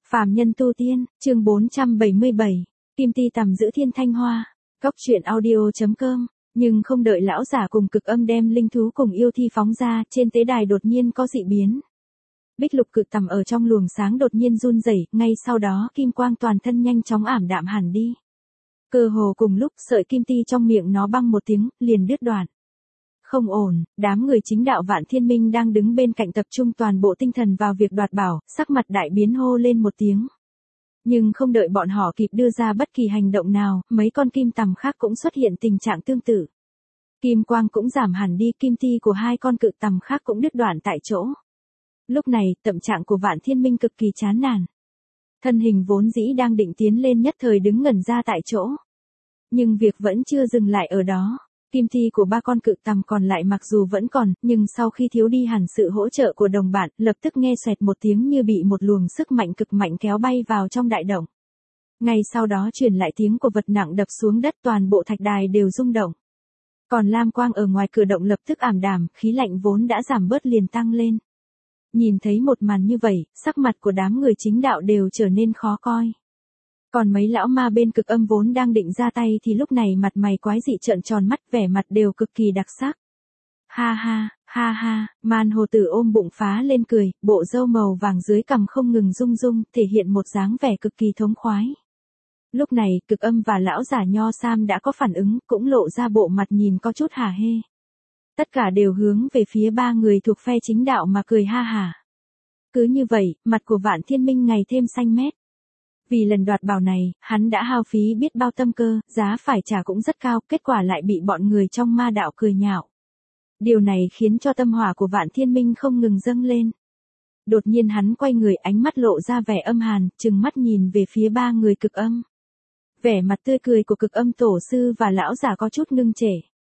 Phàm nhân tu tiên, chương 477, Kim Ti tầm giữ thiên thanh hoa. Cốc truyện audio.com. Nhưng không đợi lão giả cùng cực âm đem linh thú cùng yêu thi phóng ra, trên tế đài đột nhiên có dị biến. Bích lục cực tầm ở trong luồng sáng đột nhiên run rẩy, ngay sau đó kim quang toàn thân nhanh chóng ảm đạm hẳn đi. Cơ hồ cùng lúc sợi kim ti trong miệng nó băng một tiếng, liền đứt đoạn. Không ổn, đám người chính đạo Vạn Thiên Minh đang đứng bên cạnh tập trung toàn bộ tinh thần vào việc đoạt bảo, sắc mặt đại biến hô lên một tiếng. Nhưng không đợi bọn họ kịp đưa ra bất kỳ hành động nào, mấy con kim tằm khác cũng xuất hiện tình trạng tương tự. Kim quang cũng giảm hẳn đi, kim ti của hai con cự tằm khác cũng đứt đoạn tại chỗ. Lúc này, tâm trạng của Vạn Thiên Minh cực kỳ chán nản. Thân hình vốn dĩ đang định tiến lên nhất thời đứng ngẩn ra tại chỗ. Nhưng việc vẫn chưa dừng lại ở đó. Kim ti của ba con cự tằm còn lại mặc dù vẫn còn, nhưng sau khi thiếu đi hẳn sự hỗ trợ của đồng bạn, lập tức nghe xoẹt một tiếng như bị một luồng sức mạnh cực mạnh kéo bay vào trong đại động. Ngay sau đó truyền lại tiếng của vật nặng đập xuống đất, toàn bộ thạch đài đều rung động. Còn lam quang ở ngoài cửa động lập tức ảm đạm, khí lạnh vốn đã giảm bớt liền tăng lên. Nhìn thấy một màn như vậy, sắc mặt của đám người chính đạo đều trở nên khó coi. Còn mấy lão ma bên cực âm vốn đang định ra tay thì lúc này mặt mày quái dị trợn tròn mắt, vẻ mặt đều cực kỳ đặc sắc. Ha ha, Man Hồ Tử ôm bụng phá lên cười, bộ râu màu vàng dưới cằm không ngừng rung rung, thể hiện một dáng vẻ cực kỳ thống khoái. Lúc này, cực âm và lão giả Nho Sam đã có phản ứng, cũng lộ ra bộ mặt nhìn có chút hả hê. Tất cả đều hướng về phía ba người thuộc phe chính đạo mà cười ha hả. Cứ như vậy, mặt của Vạn Thiên Minh ngày thêm xanh mét. Vì lần đoạt bảo này, hắn đã hao phí biết bao tâm cơ, giá phải trả cũng rất cao, kết quả lại bị bọn người trong ma đạo cười nhạo. Điều này khiến cho tâm hỏa của Vạn Thiên Minh không ngừng dâng lên. Đột nhiên hắn quay người, ánh mắt lộ ra vẻ âm hàn, trừng mắt nhìn về phía ba người cực âm. Vẻ mặt tươi cười của cực âm tổ sư và lão giả có chút ngưng trệ.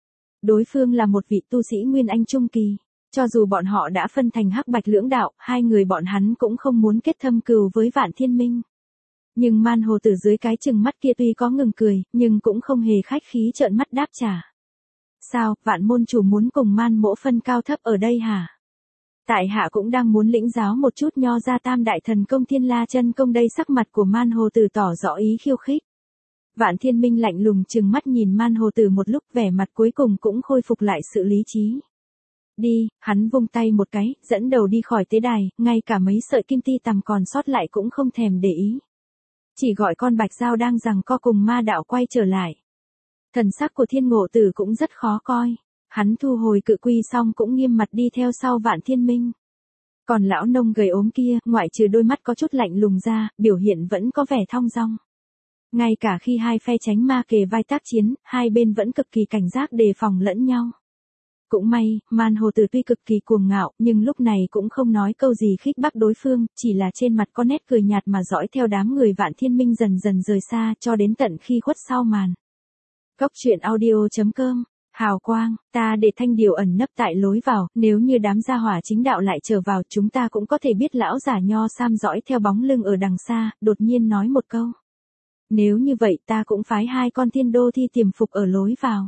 Đối phương là một vị tu sĩ Nguyên Anh Trung Kỳ. Cho dù bọn họ đã phân thành hắc bạch lưỡng đạo, hai người bọn hắn cũng không muốn kết thâm cừu với Vạn Thiên Minh. Nhưng Man Hồ Tử dưới cái chừng mắt kia tuy có ngừng cười, nhưng cũng không hề khách khí trợn mắt đáp trả. Sao, Vạn môn chủ muốn cùng Man mỗ phân cao thấp ở đây hả? Tại hạ cũng đang muốn lĩnh giáo một chút Nho ra tam đại thần công Thiên La chân công đây. Sắc mặt của Man Hồ Tử tỏ rõ ý khiêu khích. Vạn Thiên Minh lạnh lùng trừng mắt nhìn Man Hồ Tử một lúc, vẻ mặt cuối cùng cũng khôi phục lại sự lý trí. Đi, hắn vung tay một cái, dẫn đầu đi khỏi tế đài, ngay cả mấy sợi kim ti tằm còn sót lại cũng không thèm để ý. Chỉ gọi con bạch dao đang giằng co cùng ma đạo quay trở lại. Thần sắc của Thiên Ngộ Tử cũng rất khó coi. Hắn thu hồi cự quy xong cũng nghiêm mặt đi theo sau Vạn Thiên Minh. Còn lão nông gầy ốm kia, ngoại trừ đôi mắt có chút lạnh lùng ra, biểu hiện vẫn có vẻ thong dong. Ngay cả khi hai phe tránh ma kề vai tác chiến, hai bên vẫn cực kỳ cảnh giác đề phòng lẫn nhau. Cũng may, Man Hồ Tử tuy cực kỳ cuồng ngạo, nhưng lúc này cũng không nói câu gì khích bác đối phương, chỉ là trên mặt có nét cười nhạt mà dõi theo đám người Vạn Thiên Minh dần dần rời xa, cho đến tận khi khuất sau màn. Cốc truyện audio.com. Hào quang, ta để thanh điều ẩn nấp tại lối vào, nếu như đám gia hỏa chính đạo lại trở vào, chúng ta cũng có thể biết. Lão giả Nho Sam dõi theo bóng lưng ở đằng xa, đột nhiên nói một câu. Nếu như vậy ta cũng phái hai con thiên đô thi tiềm phục ở lối vào.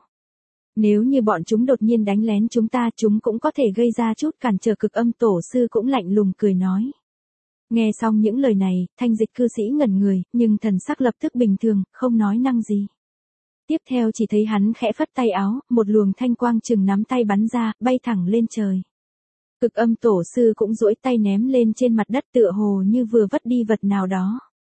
Nếu như bọn chúng đột nhiên đánh lén chúng ta, chúng cũng có thể gây ra chút cản trở. Cực âm tổ sư cũng lạnh lùng cười nói. Nghe xong những lời này, thanh dịch cư sĩ ngẩn người, nhưng thần sắc lập tức bình thường, không nói năng gì. Tiếp theo chỉ thấy hắn khẽ phất tay áo, một luồng thanh quang chừng nắm tay bắn ra, bay thẳng lên trời. Cực âm tổ sư cũng duỗi tay ném lên trên mặt đất tựa hồ như vừa vất đi vật nào đó.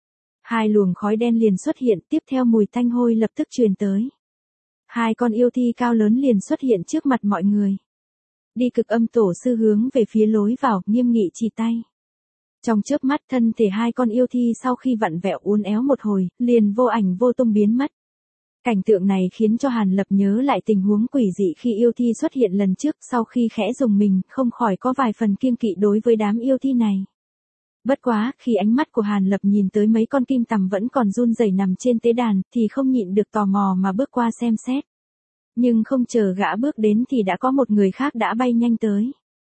Hai luồng khói đen liền xuất hiện, tiếp theo mùi tanh hôi lập tức truyền tới. Hai con yêu thi cao lớn liền xuất hiện trước mặt mọi người. Đi. Cực âm tổ sư hướng về phía lối vào, nghiêm nghị chỉ tay. Trong chớp mắt thân thể hai con yêu thi sau khi vặn vẹo uốn éo một hồi, liền vô ảnh vô tung biến mất. Cảnh tượng này khiến cho Hàn Lập nhớ lại tình huống quỷ dị khi yêu thi xuất hiện lần trước, sau khi khẽ dùng mình, không khỏi có vài phần kiêng kỵ đối với đám yêu thi này. Bất quá, khi ánh mắt của Hàn Lập nhìn tới mấy con kim tằm vẫn còn run rẩy nằm trên tế đàn, thì không nhịn được tò mò mà bước qua xem xét. Nhưng không chờ gã bước đến thì đã có một người khác đã bay nhanh tới.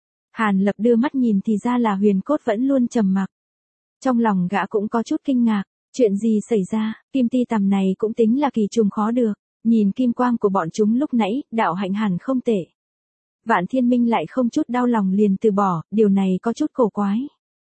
Hàn Lập đưa mắt nhìn thì ra là Huyền Cốt vẫn luôn trầm mặc. Trong lòng gã cũng có chút kinh ngạc, chuyện gì xảy ra, kim ti tằm này cũng tính là kỳ trùng khó được, nhìn kim quang của bọn chúng lúc nãy, đạo hạnh hẳn không tệ. Vạn Thiên Minh lại không chút đau lòng liền từ bỏ, điều này có chút cổ quái.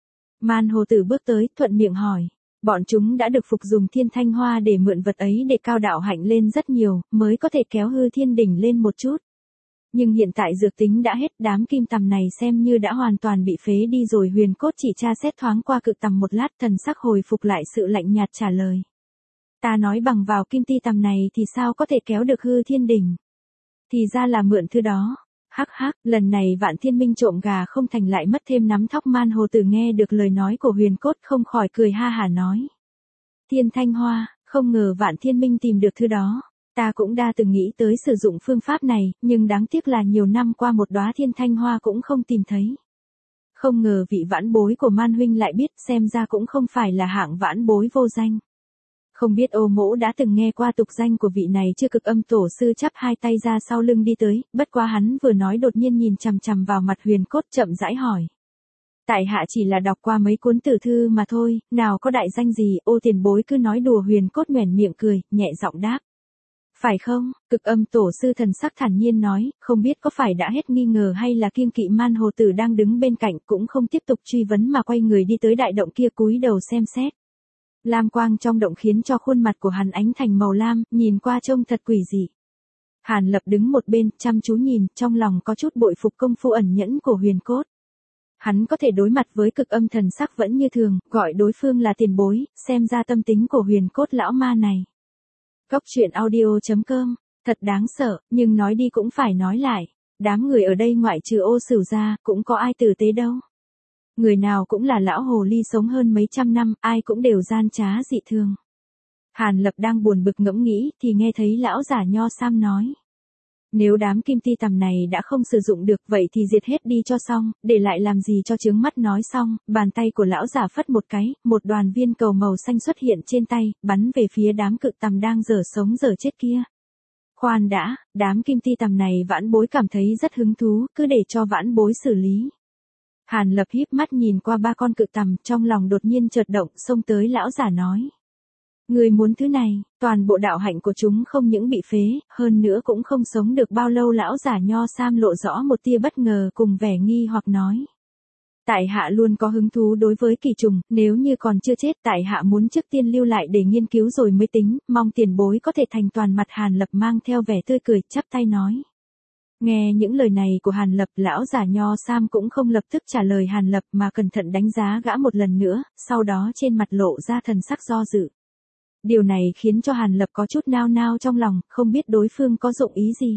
Man Hồ Tử bước tới, thuận miệng hỏi. Bọn chúng đã được phục dùng thiên thanh hoa để mượn vật ấy để cao đạo hạnh lên rất nhiều, mới có thể kéo hư thiên đỉnh lên một chút. Nhưng hiện tại dược tính đã hết, đám kim tằm này xem như đã hoàn toàn bị phế đi rồi. Huyền Cốt chỉ tra xét thoáng qua cực tằm một lát, thần sắc hồi phục lại sự lạnh nhạt trả lời. Ta nói bằng vào kim ti tằm này thì sao có thể kéo được hư thiên đỉnh. Thì ra là mượn thứ đó. Hắc hắc, lần này Vạn Thiên Minh trộm gà không thành lại mất thêm nắm thóc. Man Hồ Tử nghe được lời nói của Huyền Cốt không khỏi cười ha hả nói. Thiên thanh hoa, không ngờ Vạn Thiên Minh tìm được thứ đó. Ta cũng đã từng nghĩ tới sử dụng phương pháp này, nhưng đáng tiếc là nhiều năm qua một đóa thiên thanh hoa cũng không tìm thấy. Không ngờ vị vãn bối của Man huynh lại biết, xem ra cũng không phải là hạng vãn bối vô danh. Không biết Ô Mỗ đã từng nghe qua tục danh của vị này chưa? Cực Âm tổ sư chắp hai tay ra sau lưng đi tới, bất quá hắn vừa nói đột nhiên nhìn chằm chằm vào mặt Huyền Cốt chậm rãi hỏi. Tại hạ chỉ là đọc qua mấy cuốn tử thư mà thôi, nào có đại danh gì. Ô tiền bối cứ nói đùa. Huyền Cốt nhoẻn miệng cười, nhẹ giọng đáp. Phải không? Cực Âm tổ sư thần sắc thản nhiên nói, không biết có phải đã hết nghi ngờ hay là kiêng kỵ Man Hồ Tử đang đứng bên cạnh, cũng không tiếp tục truy vấn mà quay người đi tới đại động kia cúi đầu xem xét. Lam quang trong động khiến cho khuôn mặt của hắn ánh thành màu lam, nhìn qua trông thật quỷ dị. Hàn Lập đứng một bên, chăm chú nhìn, trong lòng có chút bội phục công phu ẩn nhẫn của Huyền Cốt. Hắn có thể đối mặt với Cực Âm thần sắc vẫn như thường, gọi đối phương là tiền bối, xem ra tâm tính của Huyền Cốt lão ma này. Cốc truyện audio.com, thật đáng sợ, nhưng nói đi cũng phải nói lại. Đám người ở đây ngoại trừ Ô Sửu ra, cũng có ai tử tế đâu. Người nào cũng là lão hồ ly sống hơn mấy trăm năm, ai cũng đều gian trá dị thường. Hàn Lập đang buồn bực ngẫm nghĩ, thì nghe thấy lão giả Nho Sam nói. Nếu đám kim ti tằm này đã không sử dụng được vậy thì diệt hết đi cho xong, để lại làm gì cho chướng mắt. Nói xong, bàn tay của lão giả phất một cái, một đoàn viên cầu màu xanh xuất hiện trên tay, bắn về phía đám cự tằm đang dở sống dở chết kia. Khoan đã, đám kim ti tằm này vãn bối cảm thấy rất hứng thú, cứ để cho vãn bối xử lý. Hàn Lập híp mắt nhìn qua ba con cự tằm, trong lòng đột nhiên chợt động, xông tới lão giả nói. Người muốn thứ này, toàn bộ đạo hạnh của chúng không những bị phế, hơn nữa cũng không sống được bao lâu. Lão giả Nho Sam lộ rõ một tia bất ngờ cùng vẻ nghi hoặc nói. Tại hạ luôn có hứng thú đối với kỳ trùng, nếu như còn chưa chết tại hạ muốn trước tiên lưu lại để nghiên cứu rồi mới tính, mong tiền bối có thể thành toàn. Mặt Hàn Lập mang theo vẻ tươi cười, chắp tay nói. Nghe những lời này của Hàn Lập, lão giả Nho Sam cũng không lập tức trả lời Hàn Lập mà cẩn thận đánh giá gã một lần nữa, sau đó trên mặt lộ ra thần sắc do dự. Điều này khiến cho Hàn Lập có chút nao nao trong lòng, không biết đối phương có dụng ý gì.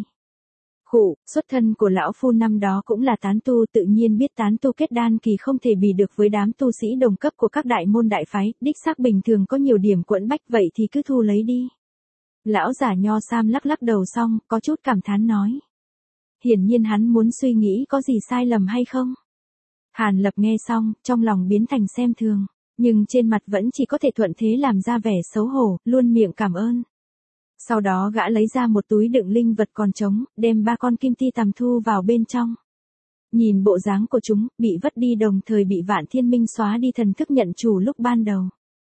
Khụ, xuất thân của lão phu năm đó cũng là tán tu, tự nhiên biết tán tu kết đan kỳ không thể bì được với đám tu sĩ đồng cấp của các đại môn đại phái, đích xác bình thường có nhiều điểm quẫn bách, vậy thì cứ thu lấy đi. Lão giả Nho Sam lắc lắc đầu xong, có chút cảm thán nói. Hiển nhiên hắn muốn suy nghĩ có gì sai lầm hay không. Hàn Lập nghe xong, trong lòng biến thành xem thường, nhưng trên mặt vẫn chỉ có thể thuận thế làm ra vẻ xấu hổ, luôn miệng cảm ơn. Sau đó gã lấy ra một túi đựng linh vật còn trống, đem ba con kim ti tằm thu vào bên trong. Nhìn bộ dáng của chúng, bị vất đi đồng thời bị Vạn Thiên Minh xóa đi thần thức nhận chủ lúc ban đầu.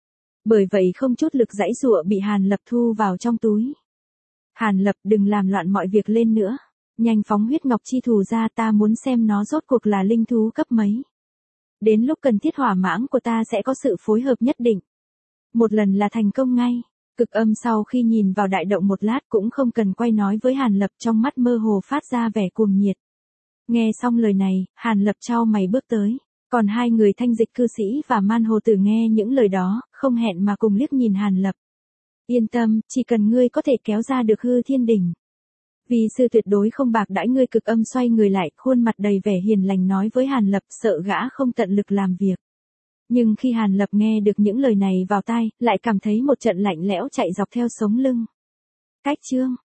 Bởi vậy không chút lực giãy giụa bị Hàn Lập thu vào trong túi. Hàn Lập, đừng làm loạn mọi việc lên nữa. Nhanh phóng huyết ngọc chi thù ra, ta muốn xem nó rốt cuộc là linh thú cấp mấy. Đến lúc cần thiết hỏa mãng của ta sẽ có sự phối hợp nhất định. Một lần là thành công ngay. Cực Âm sau khi nhìn vào đại động một lát cũng không cần quay nói với Hàn Lập, trong mắt mơ hồ phát ra vẻ cuồng nhiệt. Nghe xong lời này, Hàn Lập chau mày bước tới. Còn hai người Thanh Dịch cư sĩ và Man Hồ Tử nghe những lời đó, không hẹn mà cùng liếc nhìn Hàn Lập. Yên tâm, chỉ cần ngươi có thể kéo ra được hư thiên đỉnh. Vì sư tuyệt đối không bạc đãi ngươi. Cực Âm xoay người lại, khuôn mặt đầy vẻ hiền lành nói với Hàn Lập, sợ gã không tận lực làm việc. Nhưng khi Hàn Lập nghe được những lời này vào tai, lại cảm thấy một trận lạnh lẽo chạy dọc theo sống lưng. Cách chương